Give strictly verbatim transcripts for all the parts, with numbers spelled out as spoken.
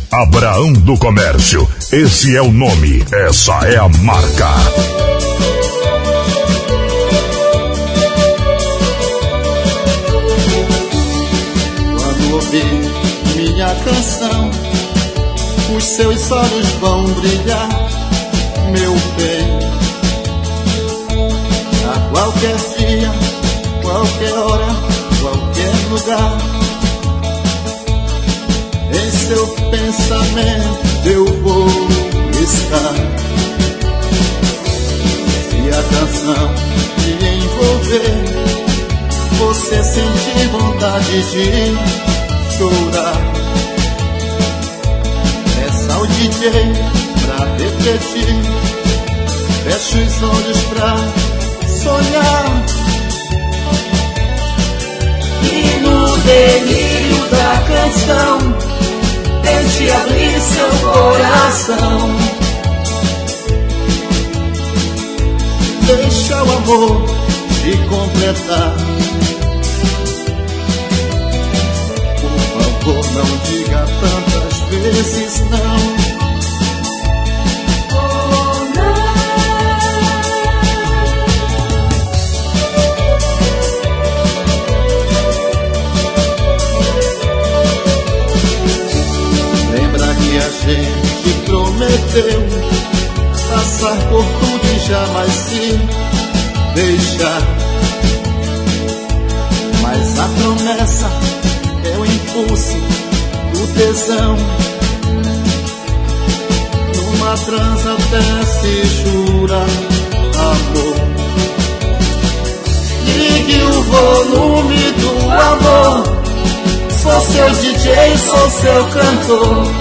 Abraão do Comércio, esse é o nome, essa é a marca. Quando ouvir minha canção, os seus olhos vão brilhar, meu bem. A qualquer dia, qualquer hora, qualquer lugar, em seu pensamento eu vou estar. Se a canção te envolver, você sentir vontade de chorar, peça ao D J pra repetir, feche os olhos pra sonhar. E no delírio da canção, tente abrir seu coração. Deixa o amor te completar. Por favor, não diga tantas vezes não. A gente prometeu passar por tudo e jamais se deixar, mas a promessa é o impulso do tesão. Numa transa até se jura amor. Ligue o volume do amor, sou seu D J, sou seu cantor.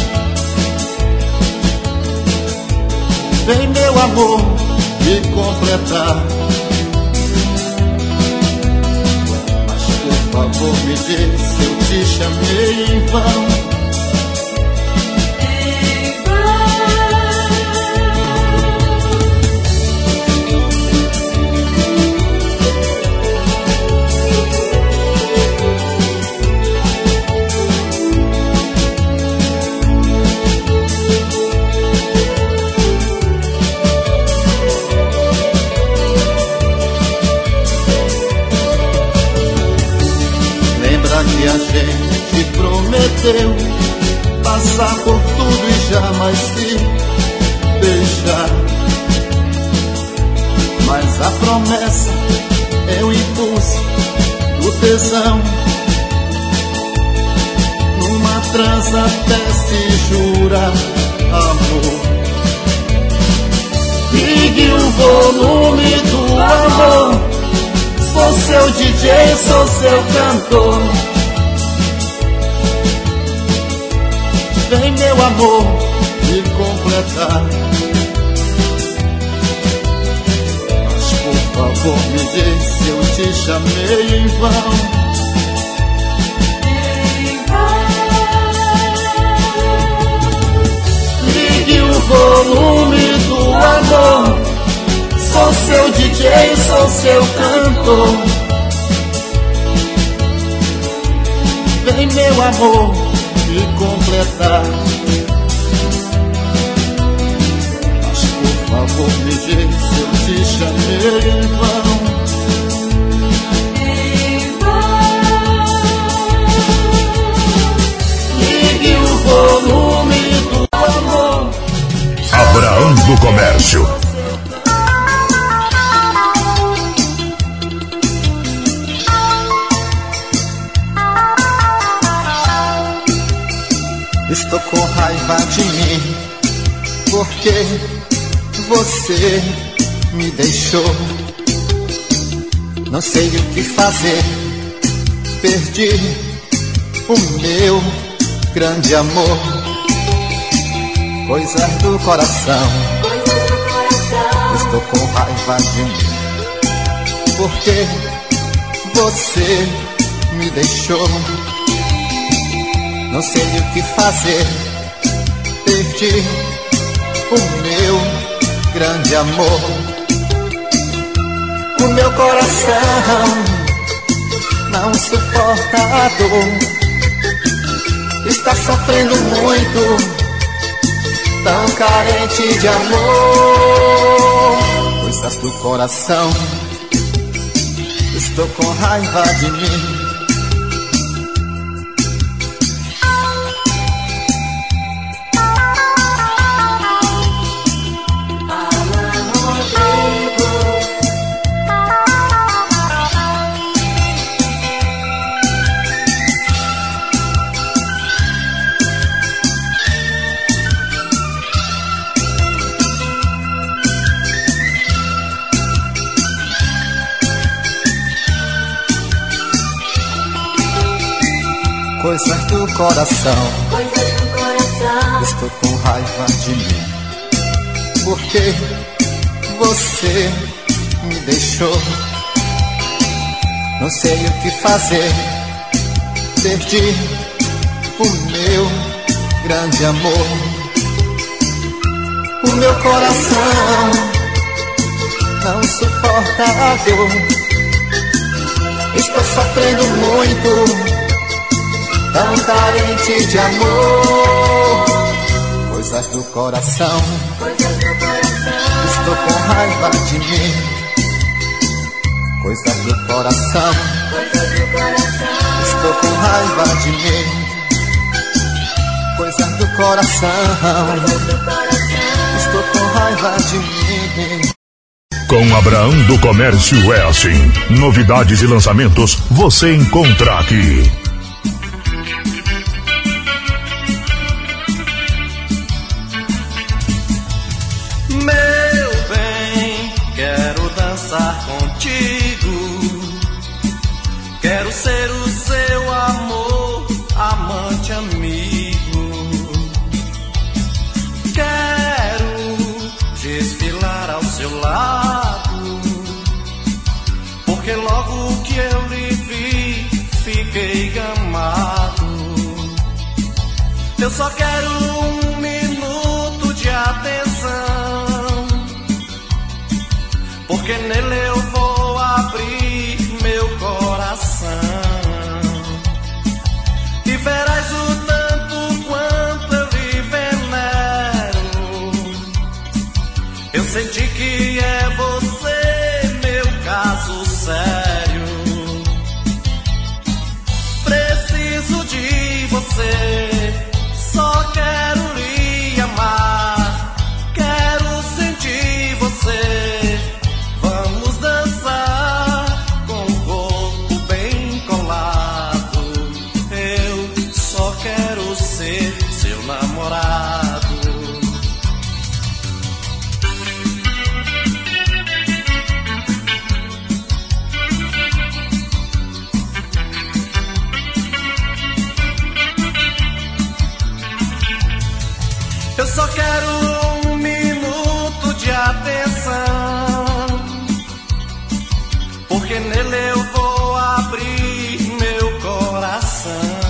Vem, meu amor, me completar. Mas por favor me diz se eu te chamei em vão. Em vão. Que a gente prometeu passar por tudo e jamais se deixar, mas a promessa é o impulso do tesão. Numa transa até se jura amor. Ligue o volume do amor, sou seu D J, sou seu cantor. Vem, meu amor, me completar. Mas por favor me diz se eu te chamei em vão. Em vão. Ligue o volume do amor, sou seu D J, sou seu cantor. Vem, meu amor, me completar. Mas por favor me diz se eu te chamei em vão. Em vão. Ligue o volume do amor. Abraão do Comércio. Estou com raiva de mim, porque você me deixou. Não sei o que fazer, perdi o meu grande amor. Coisas do coração, estou com raiva de mim, porque você me deixou. Não sei o que fazer, perdi o meu grande amor. O meu coração não suporta a dor. está sofrendo muito, tão carente de amor. Coisas do coração, estou com raiva de mim. Coisas do coração, coisas do coração. Estou com raiva de mim, porque você me deixou. Não sei o que fazer, perdi o meu grande amor. O meu coração não suporta a dor. Estou sofrendo muito, tão carente de amor. Coisas do coração, Coisas do coração. estou com raiva de mim. Coisas do coração, Coisas do coração. estou com raiva de mim. Coisas do coração, Coisas do coração. estou com raiva de mim. Com Abraão do Comércio é assim. Novidades e lançamentos você encontra aqui. Meu bem, quero dançar contigo. Quero ser o seu amor, amante, amigo. Quero desfilar ao seu lado, porque logo que eu lhe vi, fiquei gamado. Eu só quero um minuto de atenção, porque nele eu vou abrir meu coração. E verás o tanto quanto eu lhe venero. Eu senti que é você, meu caso sério. Preciso de você, só quero lhe amar. Quero sentir você. Vamos dançar com o corpo bem colado. Eu só quero ser seu namorado. Eu só quero um minuto de atenção, porque nele eu vou abrir meu coração.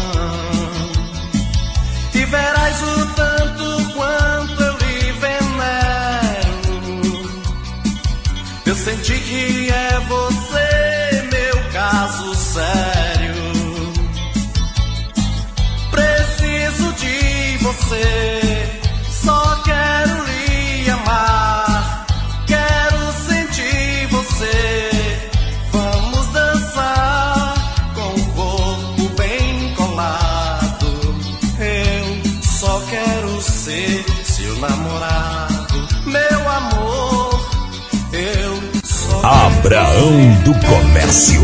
E verás o tanto quanto eu lhe venero. Eu senti que é você, meu caso sério. Preciso de você, só quero lhe amar. Quero sentir você. Vamos dançar com o corpo bem colado. Eu só quero ser seu namorado. Meu amor, eu só quero Abraão do Comércio.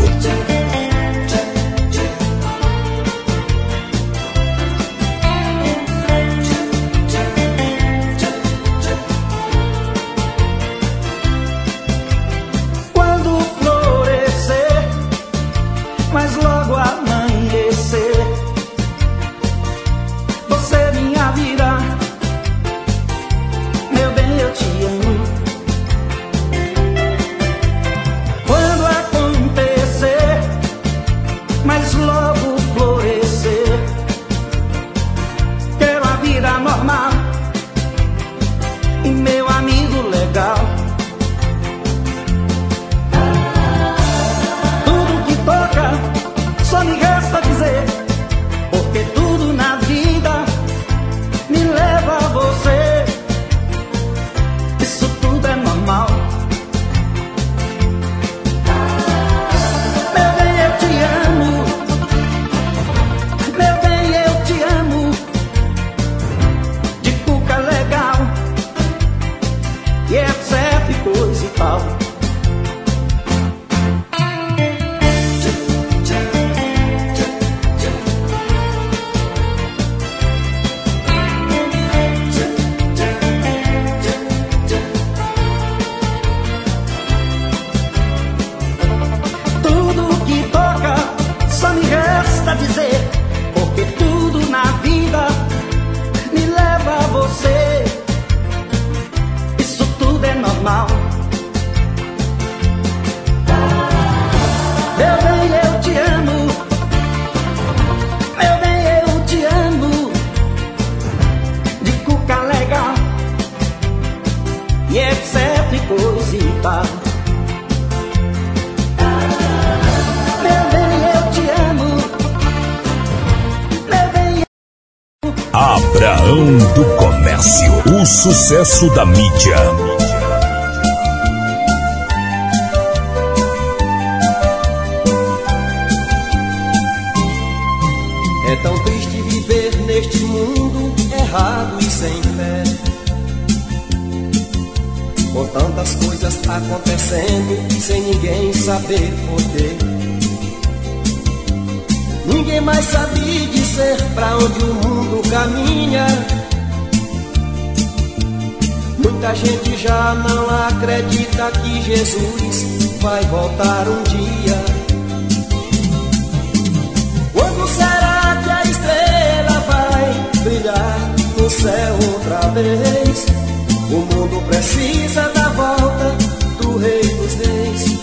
Mas logo amanhecer, você minha vida, meu bem, eu te amo. Quando acontecer Abraão do Comércio, o sucesso da mídia. É tão triste viver neste mundo errado e sem fé, com tantas coisas acontecendo sem ninguém saber poder. Ninguém mais sabe dizer pra onde o mundo caminha. Muita gente já não acredita que Jesus vai voltar um dia. Quando será que a estrela vai brilhar no céu outra vez? O mundo precisa da volta do Rei dos Reis.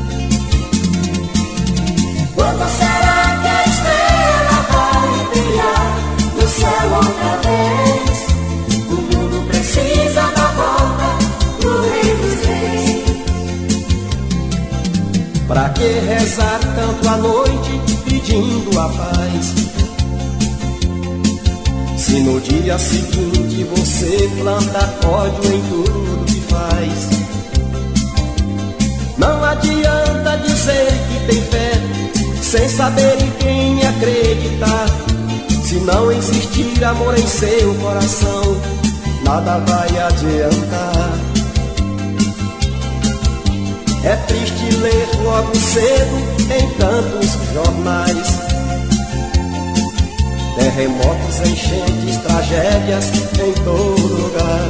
Quando será que a estrela vai brilhar no céu outra vez? O mundo precisa da volta do Rei dos Reis. Pra que rezar tanto à noite pedindo a paz, se no dia seguinte você planta ódio em tudo que faz? Não adianta dizer que tem fé sem saber em quem acreditar. Se não existir amor em seu coração, nada vai adiantar. É triste ler logo cedo em tantos jornais terremotos, enchentes, tragédias em todo lugar.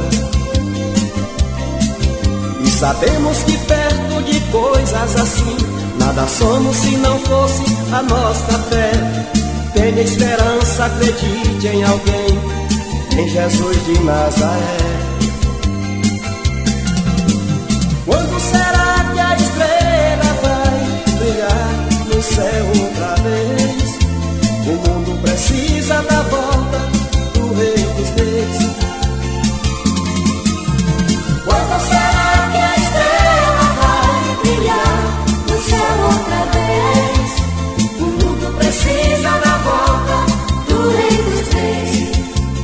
E sabemos que perto de coisas assim nada somos se não fosse a nossa fé. Tenha esperança, acredite em alguém, em Jesus de Nazaré. Quando será que a estrela vai brilhar no céu outra vez? O mundo precisa da volta do Rei dos Reis. Quando será que a estrela vai brilhar no céu outra vez? O mundo precisa da volta do Rei dos Reis.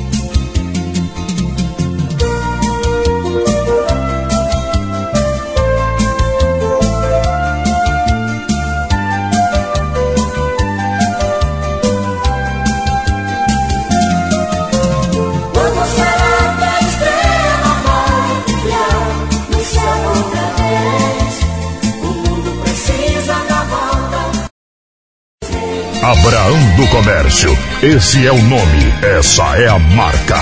Abraão do Comércio, esse é o nome, essa é a marca.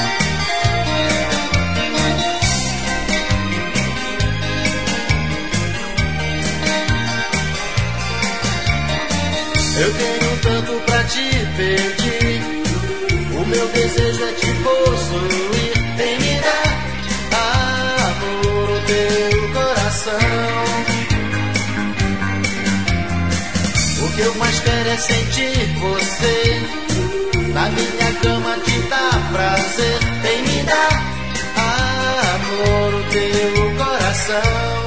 Eu tenho tanto pra te pedir, o meu desejo é te possuir. Vem me dar, amor, o teu coração. O que eu mais quero é sentir você na minha cama, te dar prazer. Vem me dar, amor, o teu coração.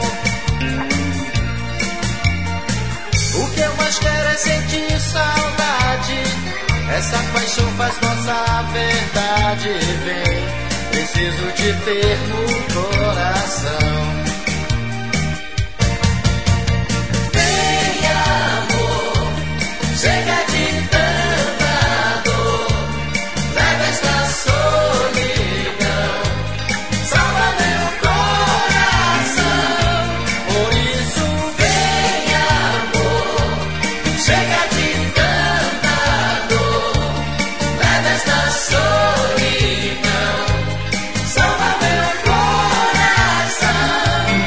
O que eu mais quero é sentir saudade, essa paixão faz nossa verdade. Vem, preciso te ter no coração. Chega de tanta dor, leva esta solidão, salva meu coração. Por isso vem, amor, chega de tanta dor, leva esta solidão, salva meu coração.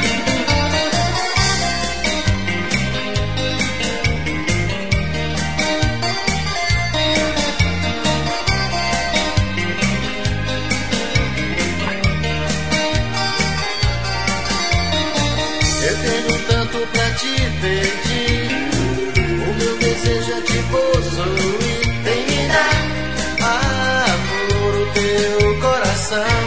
Eu tenho tanto pra te pedir, o meu desejo é te possuir. Vem me dar, amor, o teu coração.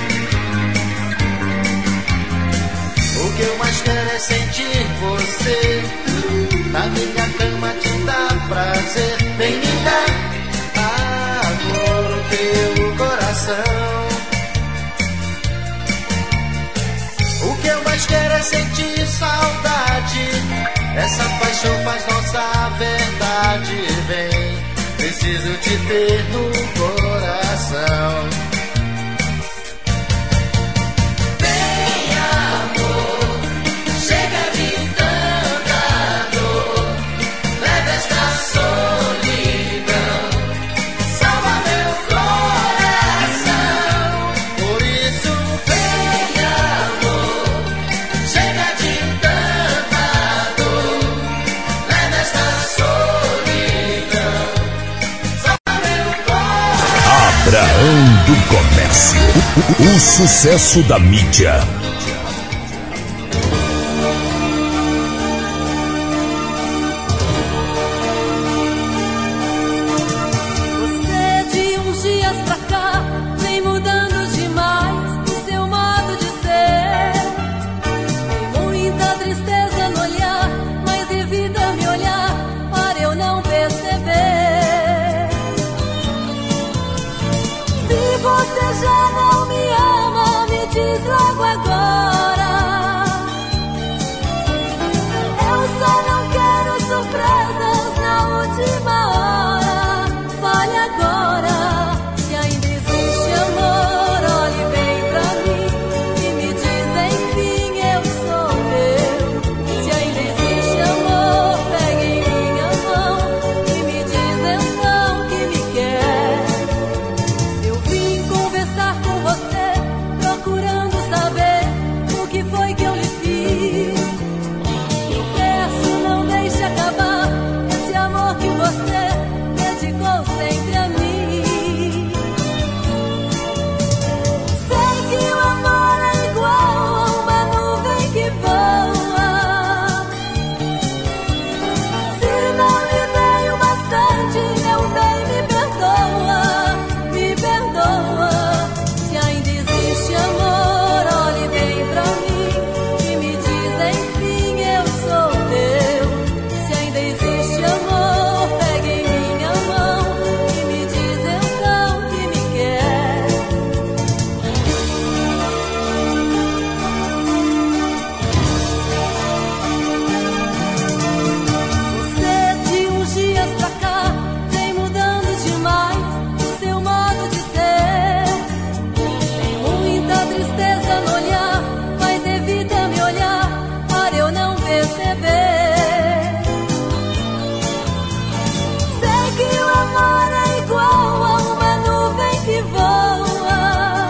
O que eu mais quero é sentir você na minha cama, te dar prazer. Vem me dar, amor, o teu coração. O que eu mais quero é sentir saudade. Essa paixão faz nossa verdade. Vem, preciso te ter no coração. Vem, amor, chega de tanta dor. Leva esta solidão, salva meu coração. Por isso vem, amor, chega de tanta dor. Leva esta solidão, salva meu coração. Abraão do Comércio, o, o sucesso da mídia. Você de uns dias pra cá vem mudando demais o seu modo de ser. Tem muita tristeza no olhar, mas evita me olhar para eu não perceber. Se você já não me ama, me diz logo agora. Eu só não quero surpresas na última hora. Fale agora, se ainda existe amor, olhe bem pra mim e me diz enfim, eu sou teu. Se ainda existe amor, pegue em minha mão e me diz então que me quer. Eu vim conversar com você, procurando saber o que foi que eu lhe fiz. Eu peço, não deixe acabar esse amor que você dedicou sempre a mim. Sei que o amor é igual a uma nuvem que voa. Se não lhe dei o bastante, meu bem, me perdoa, me perdoa. Se ainda existe amor, olhe bem pra mim e me diz enfim, eu sou teu. Se ainda existe amor, pegue em minha mão e me diz então que me quer. Você de uns dias pra cá vem mudando demais o seu modo de ser. Tem muita tristeza no olhar, mas evita me olhar para eu não perceber. Sei que o amor é igual a uma nuvem que voa.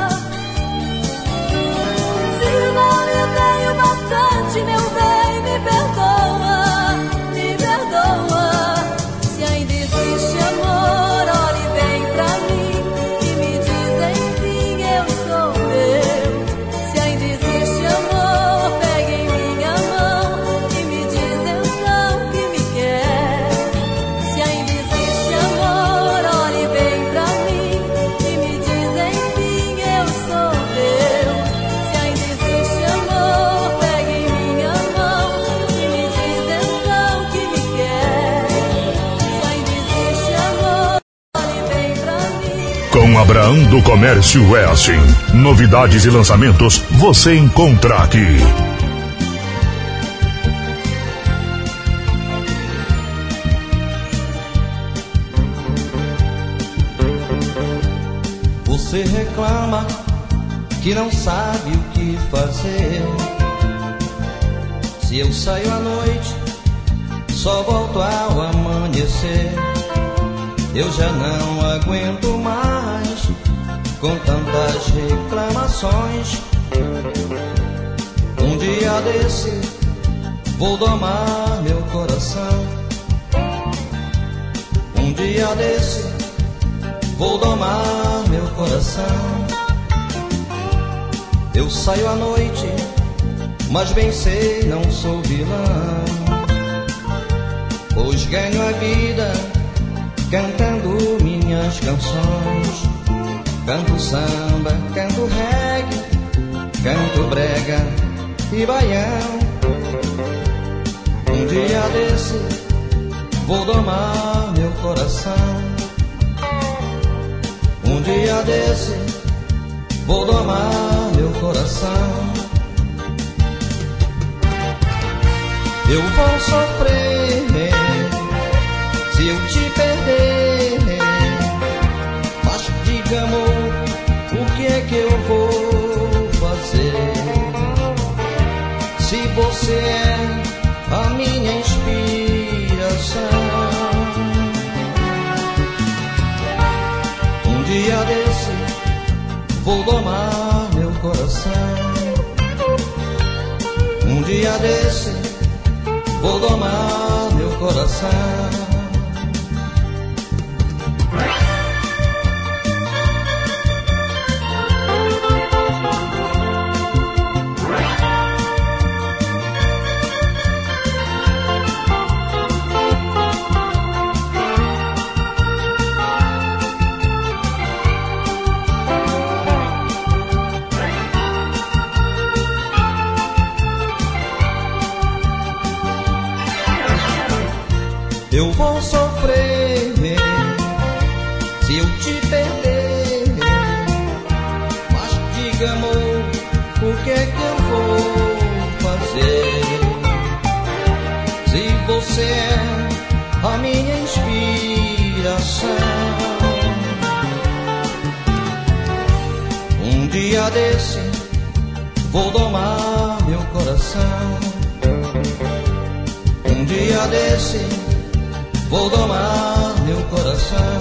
Se não lhe dei o bastante, meu bem, me perdoa, me perdoa. Se ainda existe amor, olhe bem pra mim e me diz enfim, eu sou teu. Se ainda existe amor, pegue em minha mão e me diz então que me quer. Se ainda existe amor, olhe bem pra mim e me diz enfim, eu sou teu. Se ainda existe amor, pegue em minha mão e me diz então que me quer. Se ainda existe amor, olhe bem pra mim. Com Abraão do Comércio é assim. Novidades e lançamentos você encontra aqui. Você reclama que não sabe o que fazer. Se eu saio à noite, só volto ao amanhecer. Eu já não aguento mais com tantas reclamações. Um dia desse vou domar meu coração. Um dia desse vou domar meu coração. Eu saio à noite, mas bem sei, não sou vilão, pois ganho a vida cantando minhas canções. Canto samba, canto reggae, canto brega e baião. Um dia desse vou domar meu coração. Um dia desse vou domar meu coração. Eu vou sofrer se eu te perder, mas diga, amor, o que é que eu vou fazer? Se você é a minha inspiração, um dia desse vou domar meu coração. Um dia desse vou domar meu coração. Eu vou sofrer se eu te perder, mas diga, amor, o que é que eu vou fazer? Se você é a minha inspiração, um dia desse vou domar meu coração. Um dia desse vou domar meu coração.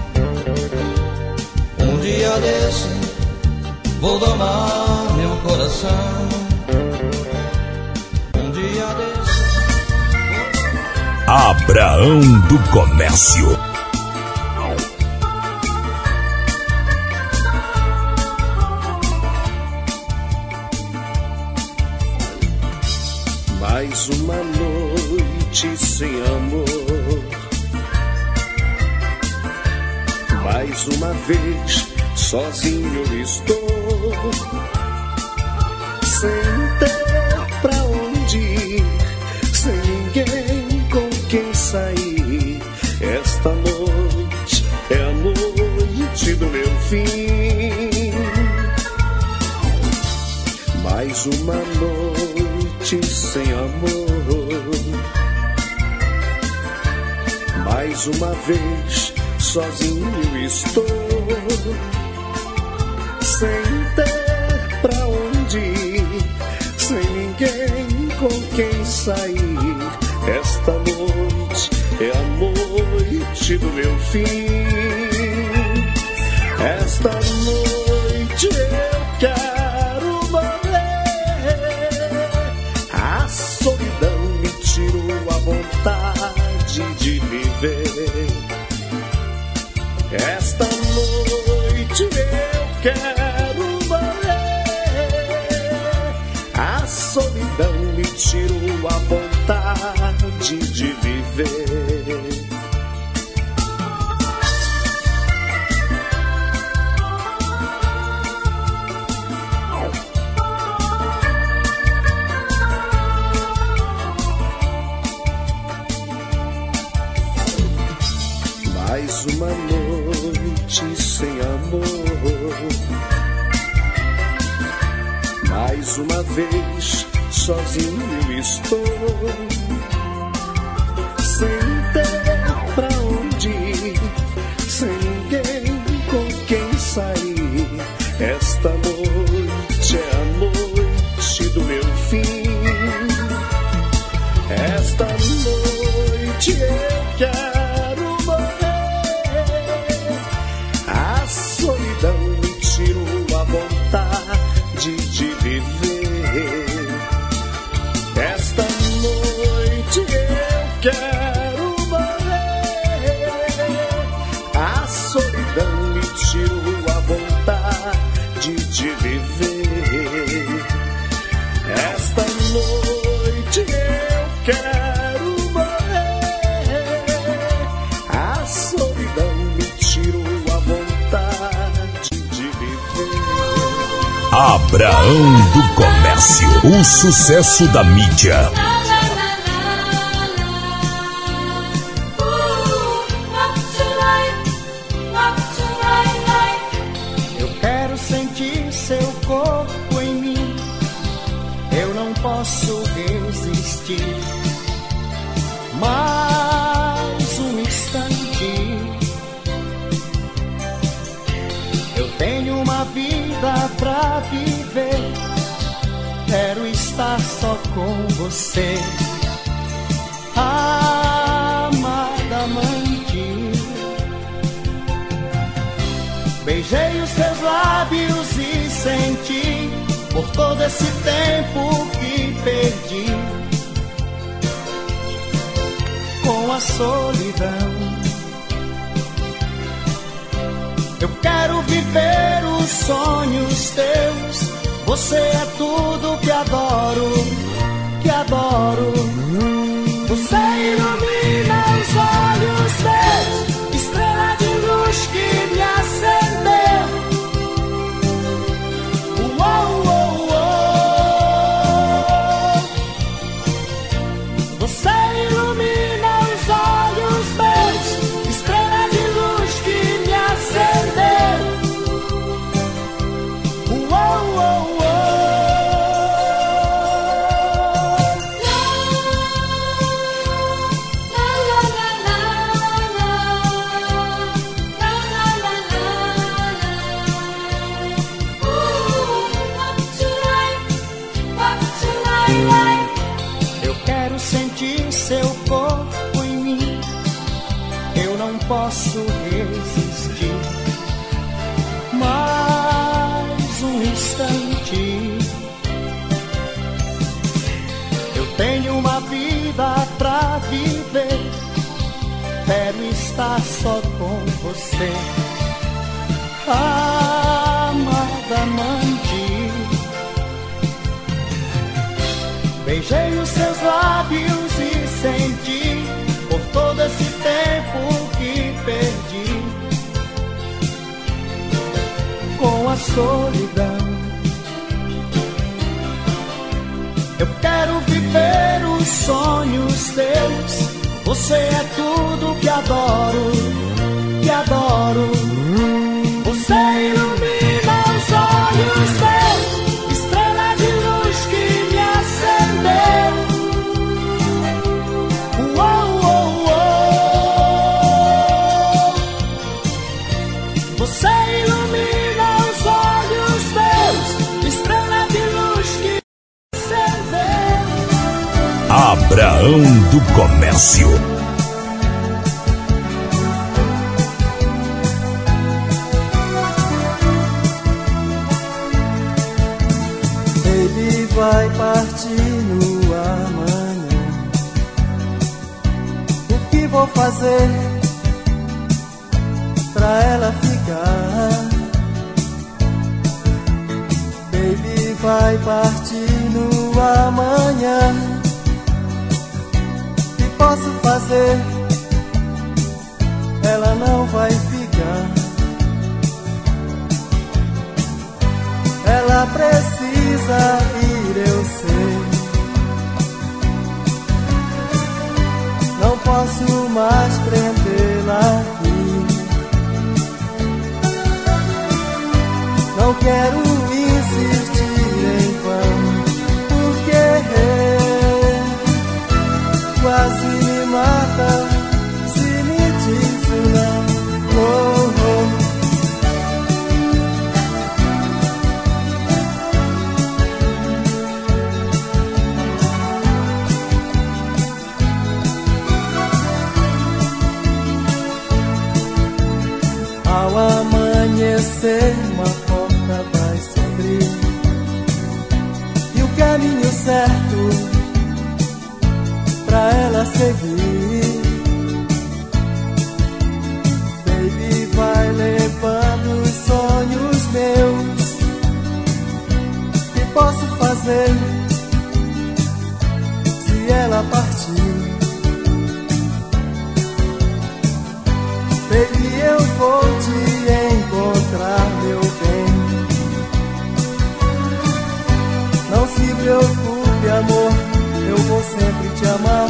Um dia desse vou domar meu coração. Um dia desse. Abraão do Comércio. Mais uma noite sem amor, mais uma vez sozinho estou, sem ter pra onde ir, sem ninguém com quem sair. Esta noite é a noite do meu fim. Mais uma noite sem amor, mais uma vez sozinho estou, sem ter pra onde ir, sem ninguém com quem sair. Esta noite é a noite do meu fim. Esta noite eu quero morrer. A solidão me tirou a vontade de viver. Esta noite eu quero morrer. A solidão me tirou a vontade de viver. Mais uma noite sem amor, mais uma vez sozinho estou, sem ter pra onde ir, sem ninguém com quem sair. Esta noite é a noite do meu fim. Esta noite eu quero morrer. A solidão me tirou a vontade de viver. Esta noite eu quero morrer. A solidão me tirou a vontade de viver. Esta noite eu quero morrer. A solidão me tirou a vontade de viver. Abraão do Comércio, o sucesso da mídia. Eu quero sentir com você. Amada amante, beijei os seus lábios e senti por todo esse tempo que perdi com a solidão. Eu quero viver os sonhos teus. Você é tudo que adoro, que adoro. Você ilumina os olhos meus, estrela de luz que me acendeu. Uou, uou, uou. Você ilumina os olhos meus, estrela de luz que me acendeu. Uou, uou, uou. Eu quero sentir seu corpo em mim, eu não posso resistir. Mais um instante, eu tenho uma vida pra viver, quero estar só com você. Amada amante, beijei os seus lábios e senti por todo esse tempo que perdi com a solidão. Eu quero viver os sonhos teus. Você é tudo que adoro, que adoro. Você ilumina os olhos meus, estrela de luz que me acendeu. Uou, uou, uou. Você ilumina os olhos meus, estrela de luz que me acendeu. Abraão do Comércio. Vai partir no amanhã. O que vou fazer pra ela ficar? Baby vai partir no amanhã. O que posso fazer? Ela não vai ficar. Ela precisa ir, eu sei. Não posso mais prendê-la aqui. Não quero insistir em vão, porque quase me mata se me diz não. Oh, oh. Ao amanhecer uma porta vai se abrir e o caminho certo pra ela seguir. Baby vai levando os sonhos meus. O que posso fazer se ela partir? Baby, eu vou te encontrar, meu bem. Não se preocupe, amor, eu vou sempre te amar.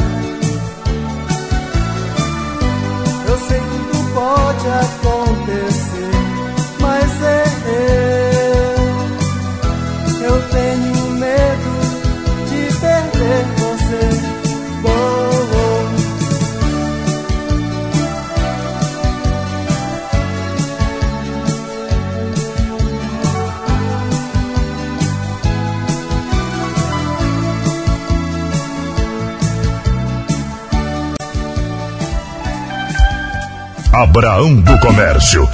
Eu sei que tudo pode acontecer, mas é eu, eu tenho medo de perder você. Oh, oh. Abraão do Comércio.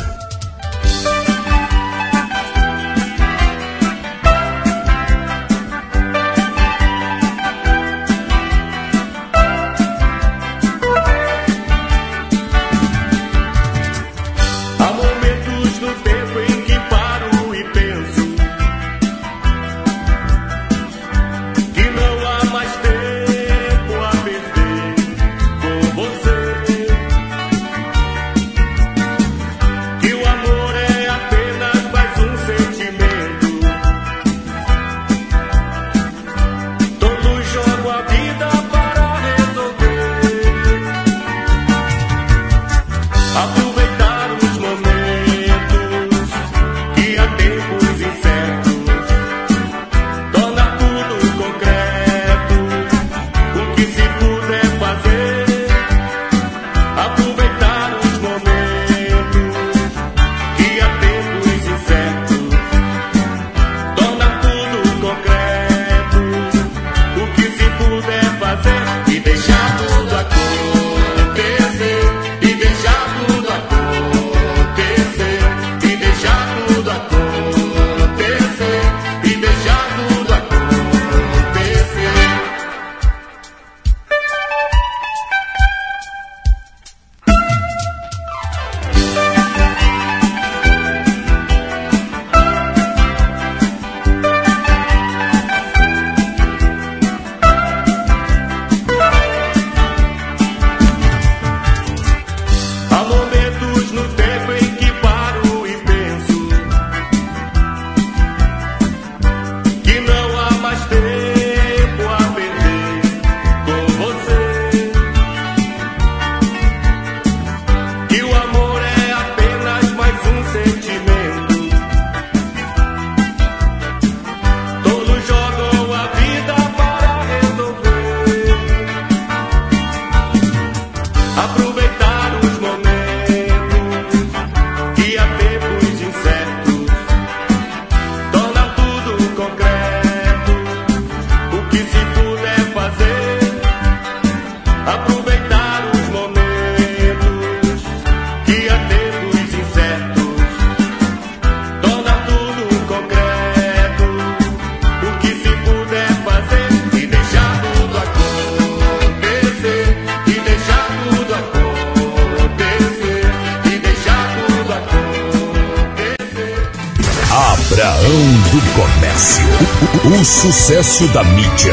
do Comércio, o sucesso da mídia.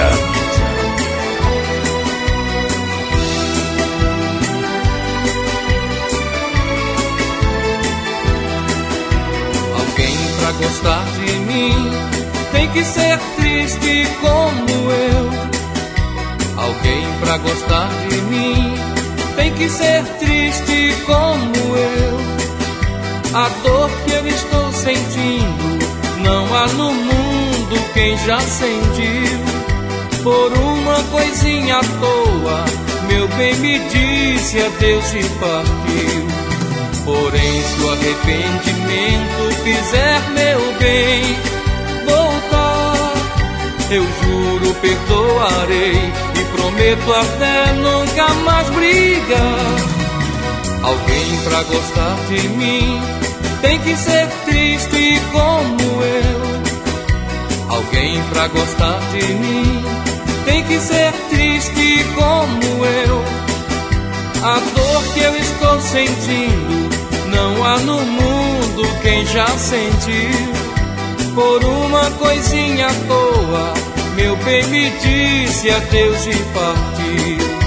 Alguém pra gostar de mim tem que ser triste como eu. Alguém pra gostar de mim tem que ser triste como eu. A dor que eu estou sentindo não há no mundo quem já sentiu. Por uma coisinha à toa, meu bem me disse adeus e partiu. Porém, se o arrependimento fizer meu bem voltar, eu juro perdoarei e prometo até nunca mais brigar. Alguém pra gostar de mim tem que ser triste como eu. Alguém pra gostar de mim tem que ser triste como eu. A dor que eu estou sentindo não há no mundo quem já sentiu. Por uma coisinha à toa, meu bem me disse adeus e partiu.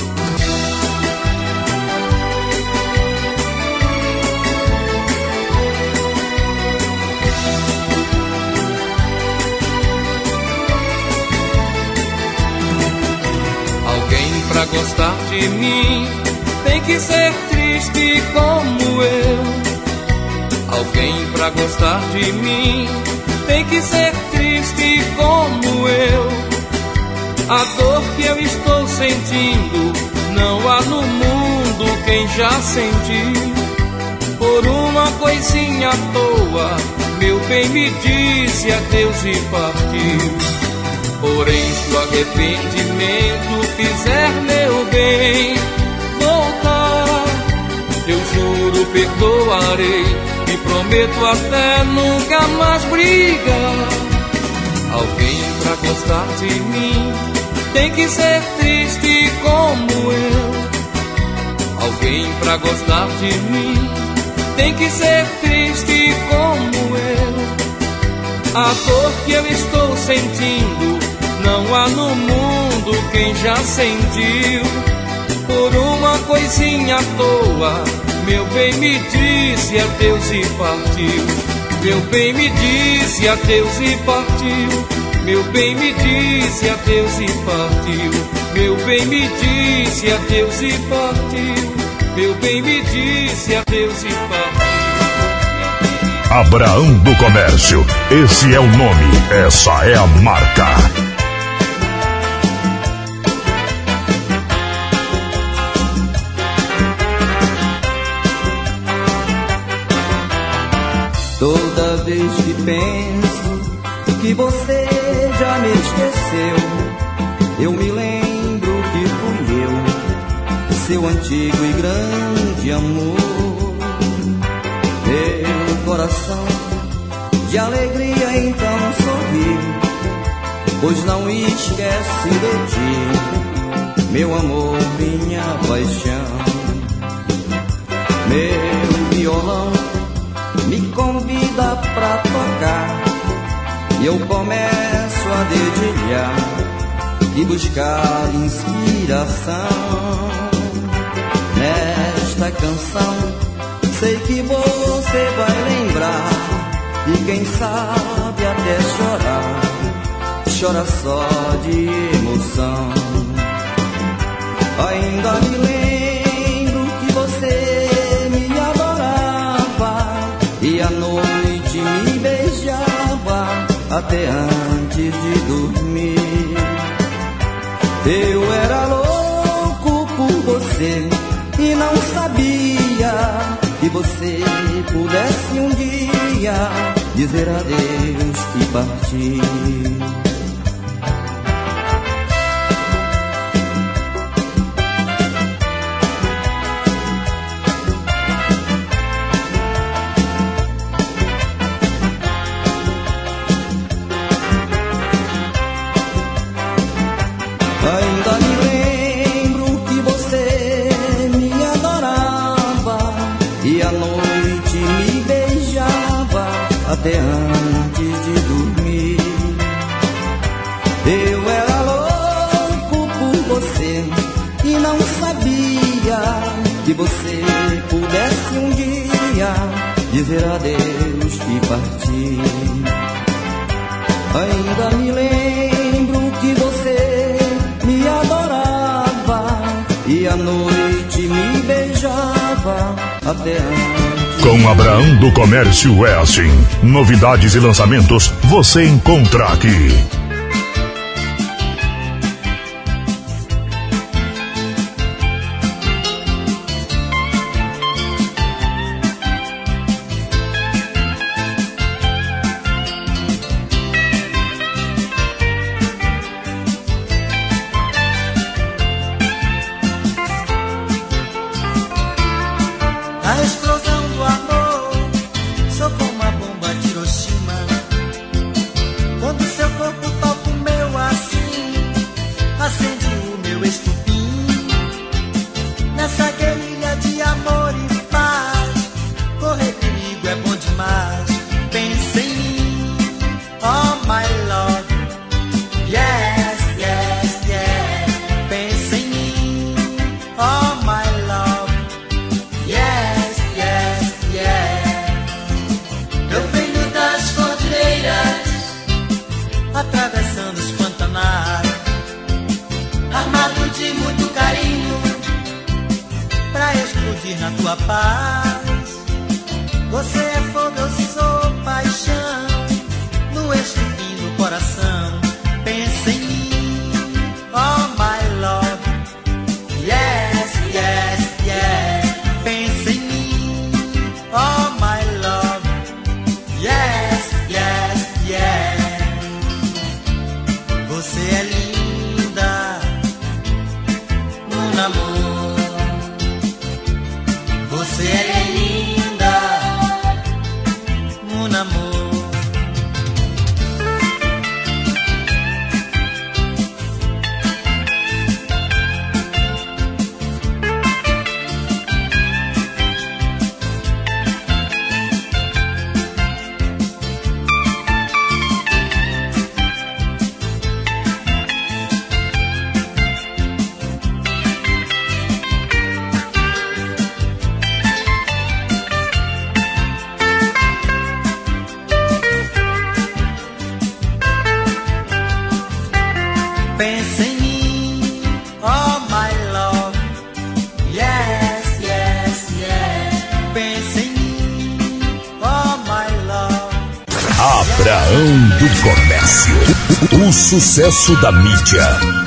Pra gostar de mim tem que ser triste como eu. Alguém pra gostar de mim tem que ser triste como eu. A dor que eu estou sentindo não há no mundo quem já sentiu. Por uma coisinha à toa, meu bem me disse adeus e partiu. Porém, se o arrependimento fizer meu bem voltar, eu juro, perdoarei e prometo até nunca mais brigar. Alguém pra gostar de mim tem que ser triste como eu. Alguém pra gostar de mim tem que ser triste como eu. A dor que eu estou sentindo não há no mundo quem já sentiu. Por uma coisinha à toa, meu bem me disse adeus e partiu. Meu bem me disse adeus e partiu. Meu bem me disse adeus e partiu. Meu bem me disse adeus e partiu. Meu bem me disse adeus e partiu. Abraão do Comércio, esse é o nome, essa é a marca. Toda vez que penso que você já me esqueceu, eu me lembro que fui eu, seu antigo e grande amor. Meu coração de alegria então sorri, pois não esquece de ti, meu amor, minha paixão. Meu violão me convida pra tocar e eu começo a dedilhar e buscar inspiração. Nesta canção sei que você vai lembrar e quem sabe até chorar, chora só de emoção. Ainda me lembro que você me adorava e à noite me beijava até antes de dormir. Eu era louco por você e não sabia que você pudesse um dia dizer adeus e partir. Ainda me lembro que você me adorava e à noite me beijava até antes de dormir. Eu era louco por você e não sabia que você pudesse um dia dizer adeus e partir. Ainda me lembro que você me adorava e à noite me beijava até antes. Com Abraão do Comércio é assim. Novidades e lançamentos você encontra aqui. A explosão do amor, sou como uma bomba de Hiroshima. Quando seu corpo toca o meu assim, acende o meu estupim. Nessa guerrilha de amor e paz, correr perigo é bom demais. Pense em mim, oh my love. Yes, yes, yes. Pense em mim, oh my love. Yes, yes, yes. Eu venho das cordilheiras, atravessando os Pantanais, armado de muito carinho, pra explodir na tua paz. Você é fogo, eu sou paixão, no estupim do coração. Pensa em mim, oh my love. Yes, yes, yes. Pensa em mim, oh my love. Yes, yes, yes. Você é linda, mon amor. Você é Abraão do Comércio, o, o sucesso da mídia.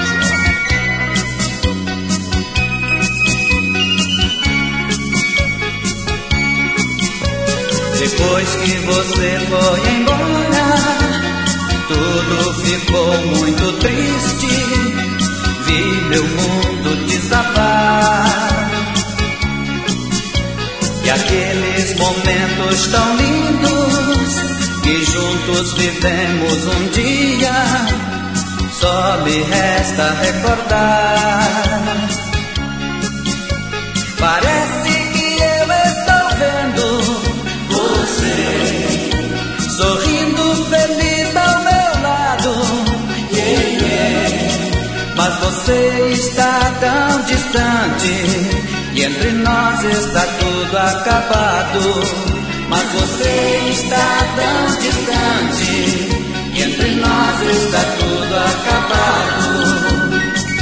Depois que você foi embora, tudo ficou muito triste. Vi meu mundo desabar. E aqueles momentos tão lindos que juntos vivemos um dia, só me resta recordar. Parece que eu estou vendo você sorrindo feliz ao meu lado, yeah, yeah. Mas você está tão distante e entre nós está tudo acabado. Mas você está tão distante e entre nós está tudo acabado.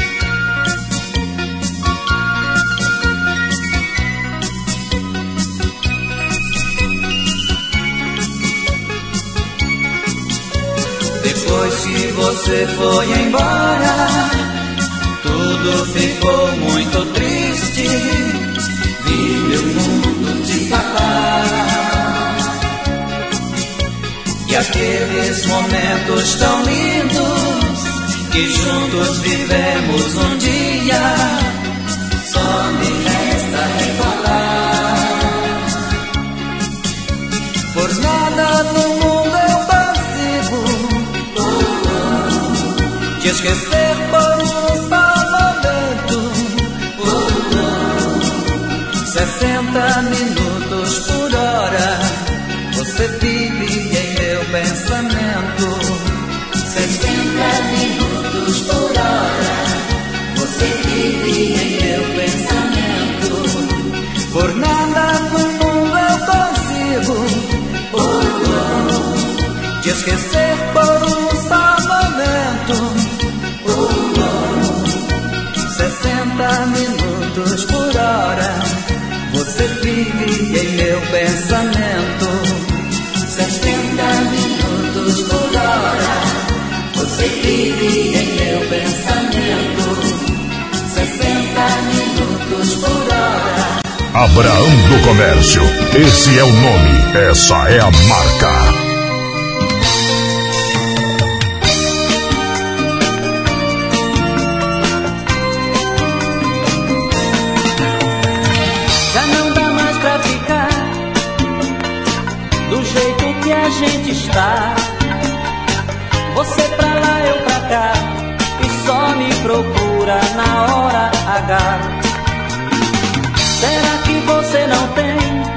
Depois que você foi embora, tudo ficou muito triste. Vi meu mundo desabar. E aqueles momentos tão lindos que juntos vivemos um dia, só me resta recordar. Por nada no mundo eu consigo te esquecer por um só momento. Sessenta minutos por hora você vive em meu pensamento. Sessenta minutos por hora você vive em meu pensamento. Por nada no mundo eu consigo te esquecer por um só momento. Sessenta minutos por hora você vive em meu pensamento. Sessenta minutos por hora você vive em meu pensamento. Sessenta minutos por hora. Abraão do Comércio, esse é o nome, essa é a marca. A gente está, você pra lá, eu pra cá, e só me procura na hora H. Será que você não tem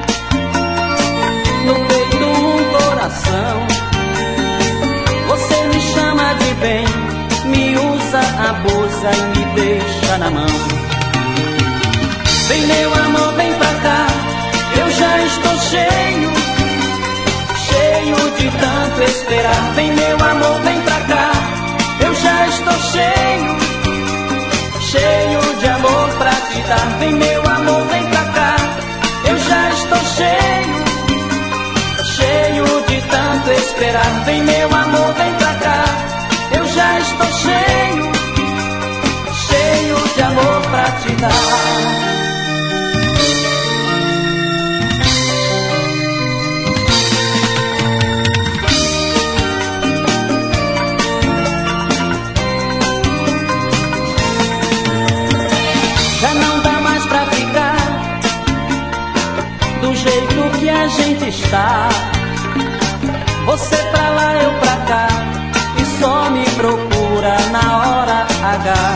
no peito um coração? Você me chama de bem, me usa, abusa e me deixa na mão. Vem meu amor, vem pra cá, eu já estou cheio, cheio de tanto esperar. Vem meu amor, vem pra cá, eu já estou cheio, cheio de amor pra te dar. Vem meu amor, vem pra cá, eu já estou cheio, cheio de tanto esperar. Vem meu amor, vem pra cá, eu já estou cheio, cheio de amor pra te dar. A gente está, você pra lá, eu pra cá, e só me procura na hora H.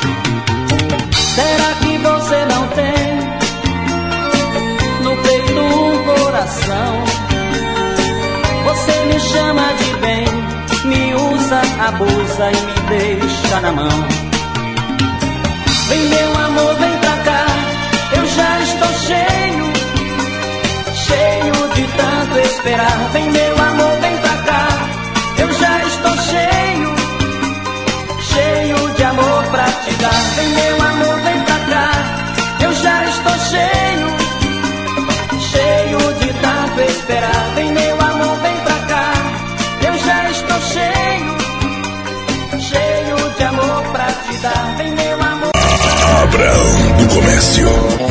Será que você não tem no peito um coração? Você me chama de bem, me usa, abusa e me deixa na mão. Vem meu amor, vem pra cá, eu já estou cheio, cheio de tanto esperar. Vem meu amor, vem pra cá, eu já estou cheio, cheio de amor pra te dar. Vem meu amor, vem pra cá, eu já estou cheio, cheio de tanto esperar. Vem meu amor, vem pra cá, pra te dar, vem meu amor. Abraão do Comércio.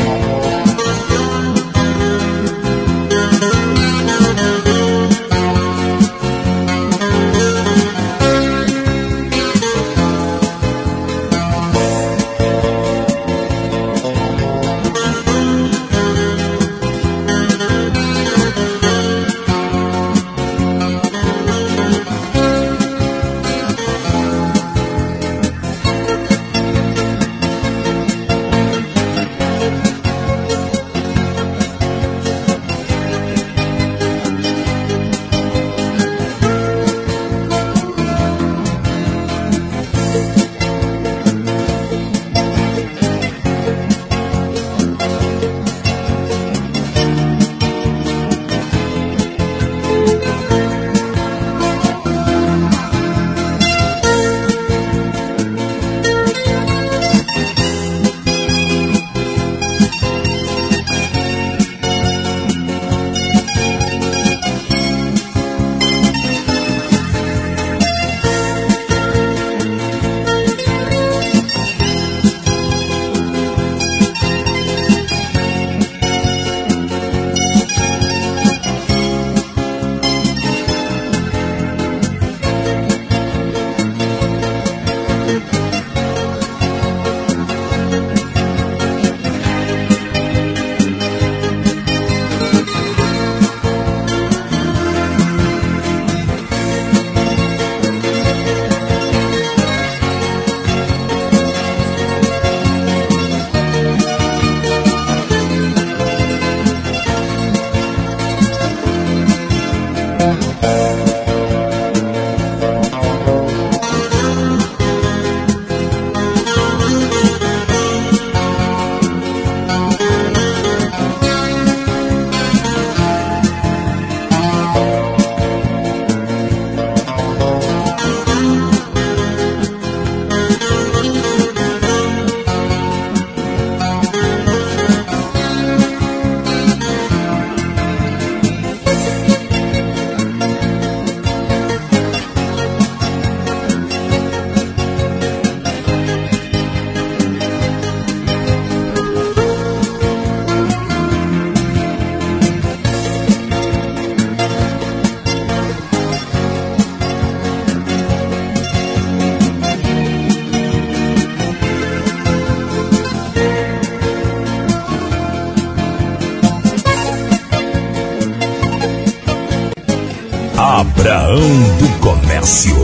Abraão do Comércio.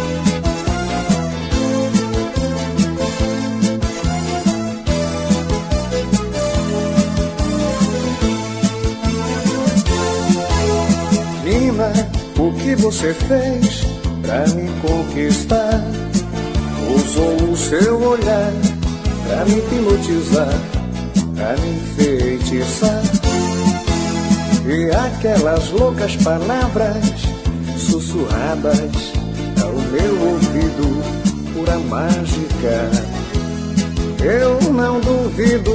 Nina, o que você fez pra me conquistar? Usou o seu olhar pra me hipnotizar, pra me enfeitiçar. E aquelas loucas palavras sussurradas ao meu ouvido, pura mágica, eu não duvido.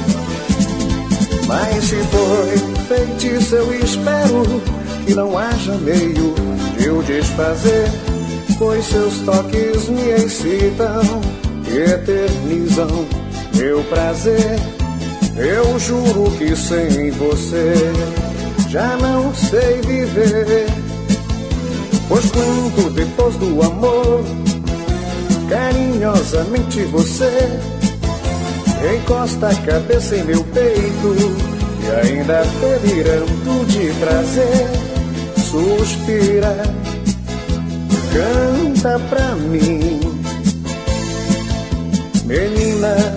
Mas se foi feitiço, eu espero que não haja meio de eu desfazer, pois seus toques me excitam e eternizam meu prazer. Eu juro que sem você já não sei viver, pois quando depois do amor carinhosamente você encosta a cabeça em meu peito e ainda delirando de prazer suspira, canta pra mim, menina,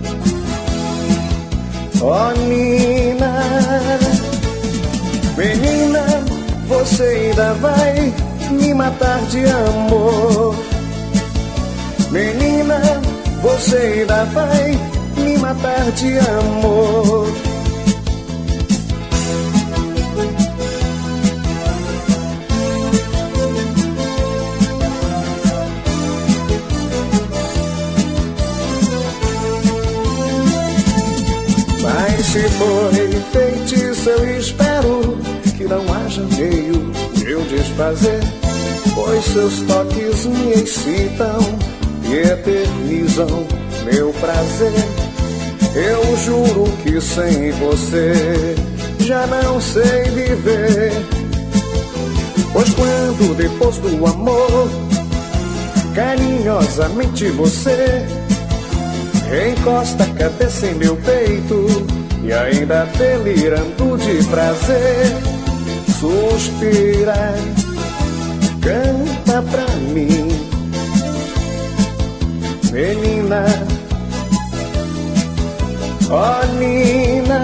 ó Nina. Menina, você ainda vai me matar de amor. Menina, você ainda vai me matar de amor. Mas se foi feitiço, eu espero que não haja meio de eu desfazer, pois seus toques me excitam e eternizam meu prazer. Eu juro que sem você já não sei viver. Pois quando depois do amor, carinhosamente você encosta a cabeça em meu peito e ainda delirando de prazer, suspira, canta pra mim, menina, ó Nina.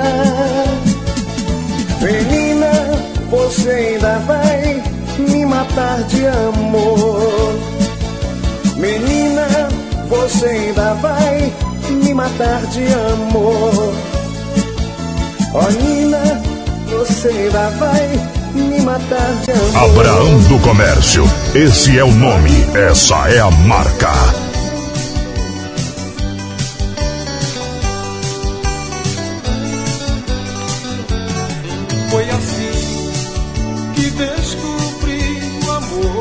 Menina, você ainda vai me matar de amor. Menina, você ainda vai me matar de amor. Ó Nina, você ainda vai me matar de amor. Abraão do Comércio, esse é o nome, essa é a marca. Foi assim que descobri o amor.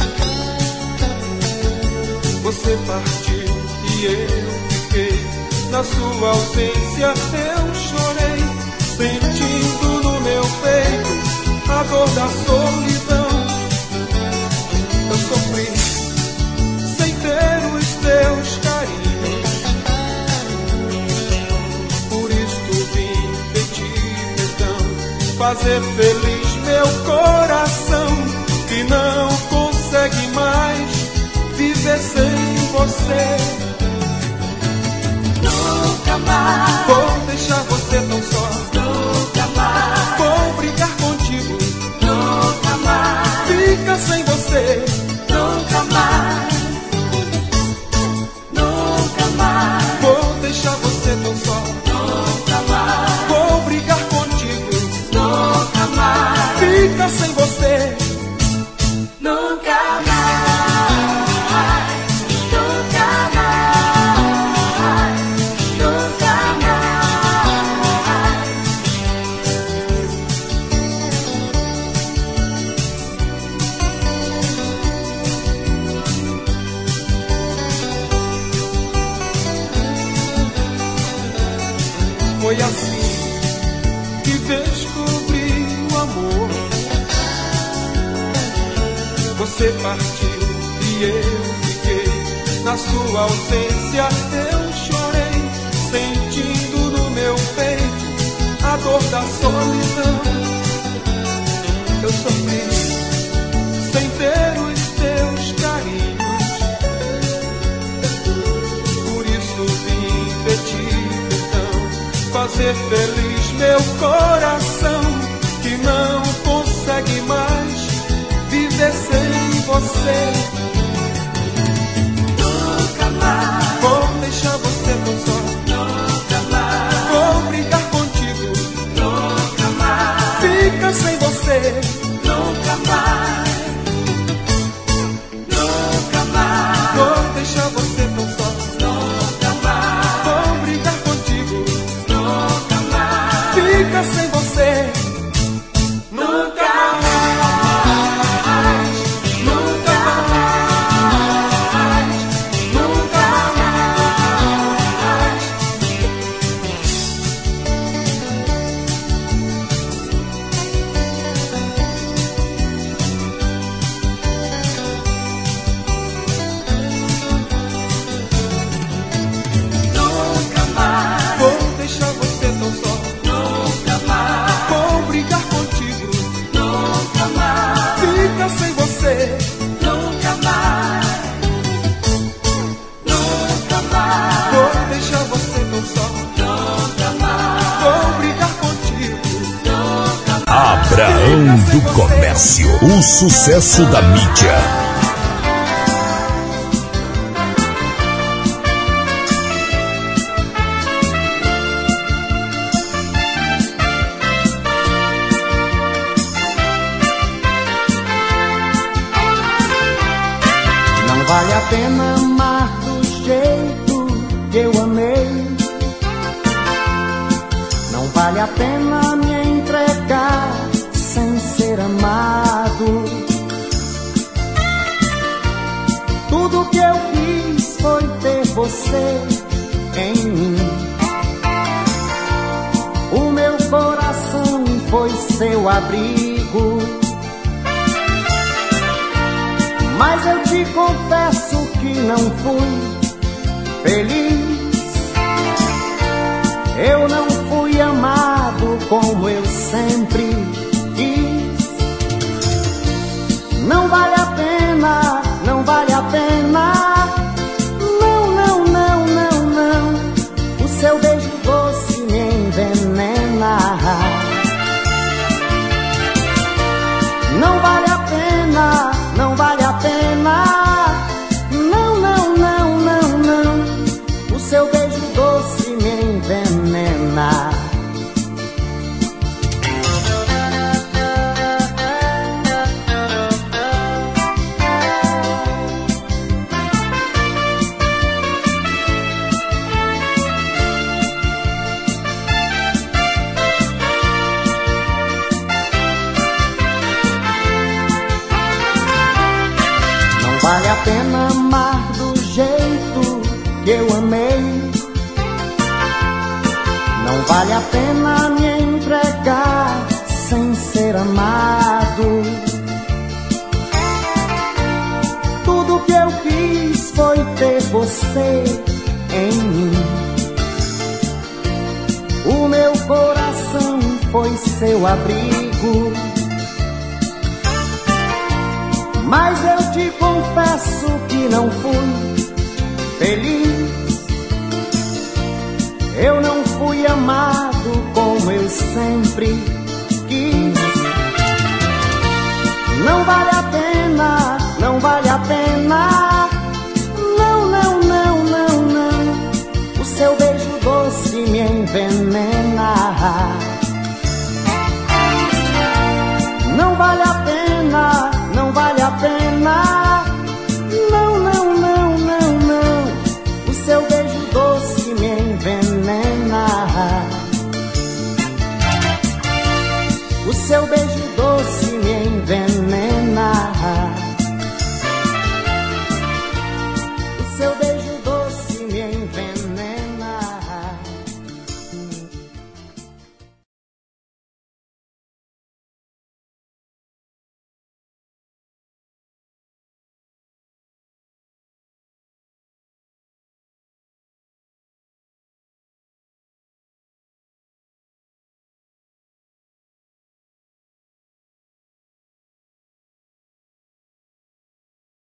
Você partiu e eu fiquei. Na sua ausência eu chorei, sentindo no meu peito a dor da solidão. Eu sofri sem ter os teus carinhos. Por isso vim pedir perdão, fazer feliz meu coração, que não consegue mais viver sem você. Nunca mais vou deixar você tão só. Nunca mais vou brincar contigo. Nunca mais fica sem você. Nunca mais, nunca mais vou deixar você tão só. Nunca mais vou brigar contigo. Nunca mais fica sem você. Nunca mais, nunca mais, nunca mais. Foi assim que descobri o amor. Você partiu e eu fiquei. Na sua ausência eu chorei, sentindo no meu peito a dor da solidão. Eu sofri sem ter os teus carinhos. Por isso vim pedir perdão, fazer feliz meu coração, que não consegue mais viver sem você. Nunca mais vou deixar você tão só. Nunca mais vou brincar contigo. Nunca mais fica sem você. Nunca mais, nunca mais vou deixar você tão só. Nunca mais vou brincar contigo. Nunca mais fica sem você. Nunca mais, nunca mais, nunca mais. Nunca mais vou deixar você tão só. Nunca mais vou brincar contigo. Nunca mais fica sem você. Nunca mais, nunca mais vou deixar você tão só. Nunca mais vou brincar contigo. Nunca mais Abraão do Comércio, o sucesso da mídia. Não vale a pena amar do jeito que eu amei. Não vale a pena me entregar sem ser amado. Tudo que eu quis quis foi ter você em mim. O meu coração foi seu abrigo, mas eu te confesso que não fui feliz. Eu não fui amado como eu sempre quis. Não vale a pena, não vale a pena. Não, não, não, não, não. O seu beijo doce me envenena. Não vale a pena, não vale a pena. Não, não, não, não, não. O seu beijo doce me envenena. Vale a pena amar do jeito que eu amei. Não vale a pena me entregar sem ser amado. Tudo que eu quis foi ter você em mim. O meu coração foi seu abrigo, mas eu te confesso que não fui feliz. Eu não fui amado como eu sempre quis. Não vale a pena.